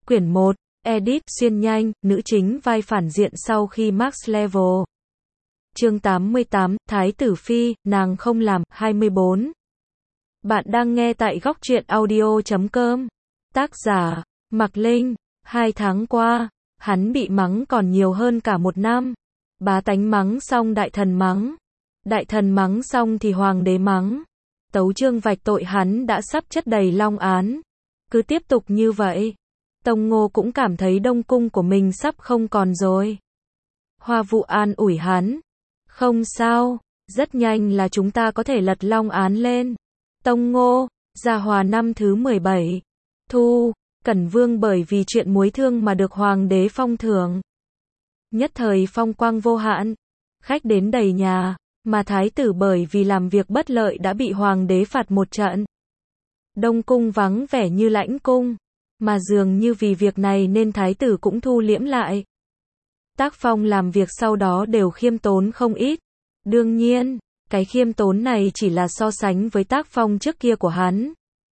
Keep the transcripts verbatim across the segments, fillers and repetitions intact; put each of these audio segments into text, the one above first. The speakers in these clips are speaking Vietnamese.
Quyển một, Edit, xuyên nhanh, nữ chính vai phản diện sau khi max level. Chương tám mươi tám, Thái tử Phi, nàng không làm, hai mươi bốn. Bạn đang nghe tại góc truyện audio chấm com. Tác giả, Mạc Linh. Hai tháng qua, hắn bị mắng còn nhiều hơn cả một năm. Bá tánh mắng xong đại thần mắng. Đại thần mắng xong thì hoàng đế mắng. Tấu chương vạch tội hắn đã sắp chất đầy long án. Cứ tiếp tục như vậy, Tông Ngô cũng cảm thấy đông cung của mình sắp không còn rồi. Hoa Vụ an ủi hắn. Không sao, rất nhanh là chúng ta có thể lật long án lên. Tông Ngô, Gia Hòa năm thứ mười bảy. Thu, Cẩn Vương bởi vì chuyện muối thương mà được hoàng đế phong thưởng. Nhất thời phong quang vô hạn, khách đến đầy nhà, mà thái tử bởi vì làm việc bất lợi đã bị hoàng đế phạt một trận. Đông cung vắng vẻ như lãnh cung, mà dường như vì việc này nên thái tử cũng thu liễm lại. Tác phong làm việc sau đó đều khiêm tốn không ít. Đương nhiên, cái khiêm tốn này chỉ là so sánh với tác phong trước kia của hắn.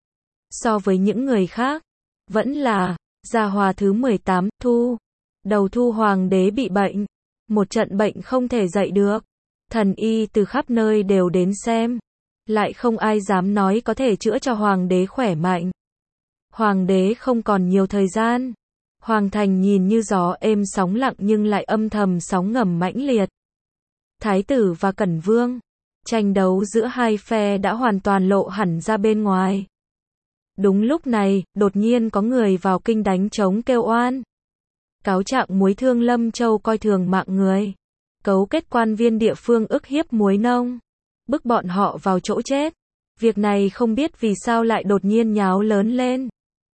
So với những người khác, vẫn là Gia Hòa thứ mười tám, Thu. Đầu thu hoàng đế bị bệnh, một trận bệnh không thể dậy được. Thần y từ khắp nơi đều đến xem, lại không ai dám nói có thể chữa cho hoàng đế khỏe mạnh. Hoàng đế không còn nhiều thời gian. Hoàng thành nhìn như gió êm sóng lặng nhưng lại âm thầm sóng ngầm mãnh liệt. Thái tử và Cẩn Vương, tranh đấu giữa hai phe đã hoàn toàn lộ hẳn ra bên ngoài. Đúng lúc này, đột nhiên có người vào kinh đánh trống kêu oan. Cáo trạng muối thương Lâm Châu coi thường mạng người, cấu kết quan viên địa phương ức hiếp muối nông, bức bọn họ vào chỗ chết. Việc này không biết vì sao lại đột nhiên nháo lớn lên.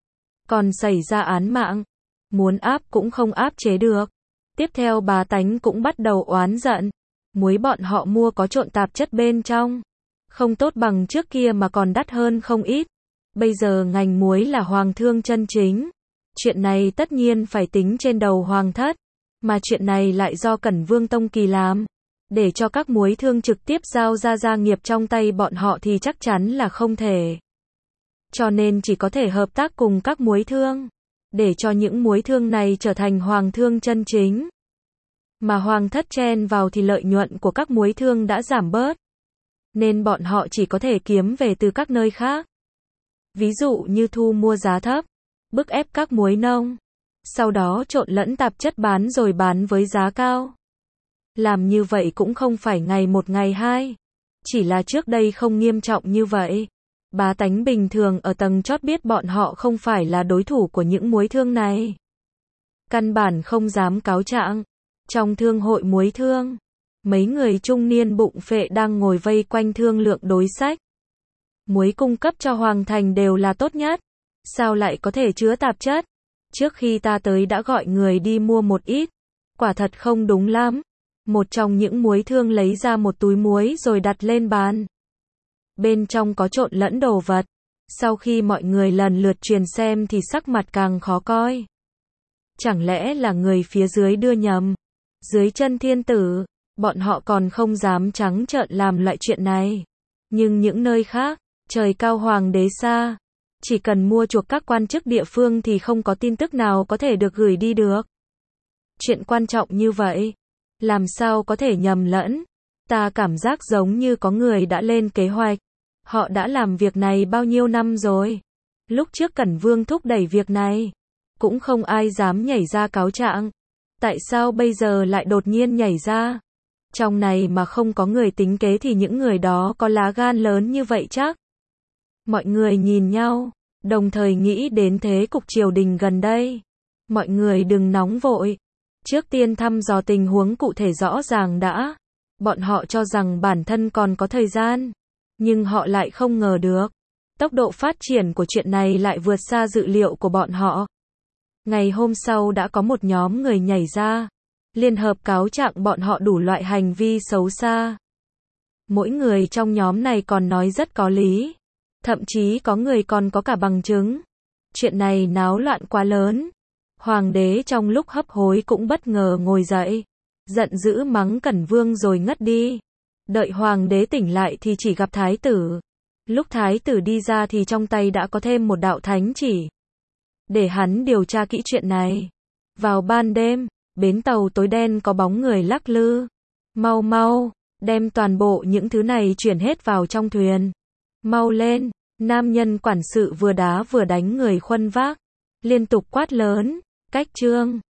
Còn xảy ra án mạng, muốn áp cũng không áp chế được. Tiếp theo bá tánh cũng bắt đầu oán giận. Muối bọn họ mua có trộn tạp chất bên trong, không tốt bằng trước kia mà còn đắt hơn không ít. Bây giờ ngành muối là hoàng thương chân chính. Chuyện này tất nhiên phải tính trên đầu hoàng thất. Mà chuyện này lại do Cẩn Vương Tông Kỳ làm. Để cho các muối thương trực tiếp giao ra gia nghiệp trong tay bọn họ thì chắc chắn là không thể. Cho nên chỉ có thể hợp tác cùng các muối thương, để cho những muối thương này trở thành hoàng thương chân chính. Mà hoàng thất chen vào thì lợi nhuận của các muối thương đã giảm bớt. Nên bọn họ chỉ có thể kiếm về từ các nơi khác. Ví dụ như thu mua giá thấp, bức ép các muối nông. Sau đó trộn lẫn tạp chất bán rồi bán với giá cao. Làm như vậy cũng không phải ngày một ngày hai. Chỉ là trước đây không nghiêm trọng như vậy. Bá tánh bình thường ở tầng chót biết bọn họ không phải là đối thủ của những muối thương này. Căn bản không dám cáo trạng. Trong thương hội muối thương, mấy người trung niên bụng phệ đang ngồi vây quanh thương lượng đối sách. Muối cung cấp cho hoàng thành đều là tốt nhất. Sao lại có thể chứa tạp chất? Trước khi ta tới đã gọi người đi mua một ít. Quả thật không đúng lắm. Một trong những muối thương lấy ra một túi muối rồi đặt lên bàn. Bên trong có trộn lẫn đồ vật. Sau khi mọi người lần lượt truyền xem thì sắc mặt càng khó coi. Chẳng lẽ là người phía dưới đưa nhầm? Dưới chân thiên tử, bọn họ còn không dám trắng trợn làm loại chuyện này. Nhưng những nơi khác, trời cao hoàng đế xa, chỉ cần mua chuộc các quan chức địa phương thì không có tin tức nào có thể được gửi đi được. Chuyện quan trọng như vậy, làm sao có thể nhầm lẫn? Ta cảm giác giống như có người đã lên kế hoạch. Họ đã làm việc này bao nhiêu năm rồi. Lúc trước Cẩn Vương thúc đẩy việc này, cũng không ai dám nhảy ra cáo trạng. Tại sao bây giờ lại đột nhiên nhảy ra? Trong này mà không có người tính kế thì những người đó có lá gan lớn như vậy chắc? Mọi người nhìn nhau, đồng thời nghĩ đến thế cục triều đình gần đây. Mọi người đừng nóng vội. Trước tiên thăm dò tình huống cụ thể rõ ràng đã. Bọn họ cho rằng bản thân còn có thời gian. Nhưng họ lại không ngờ được. Tốc độ phát triển của chuyện này lại vượt xa dự liệu của bọn họ. Ngày hôm sau đã có một nhóm người nhảy ra. Liên hợp cáo trạng bọn họ đủ loại hành vi xấu xa. Mỗi người trong nhóm này còn nói rất có lý. Thậm chí có người còn có cả bằng chứng. Chuyện này náo loạn quá lớn. Hoàng đế trong lúc hấp hối cũng bất ngờ ngồi dậy. Giận dữ mắng Cẩn Vương rồi ngất đi. Đợi hoàng đế tỉnh lại thì chỉ gặp thái tử. Lúc thái tử đi ra thì trong tay đã có thêm một đạo thánh chỉ. để hắn điều tra kỹ chuyện này. Vào ban đêm, bến tàu tối đen có bóng người lắc lư. Mau mau, đem toàn bộ những thứ này chuyển hết vào trong thuyền. Mau lên, nam nhân quản sự vừa đá vừa đánh người khuân vác, liên tục quát lớn, cách trương.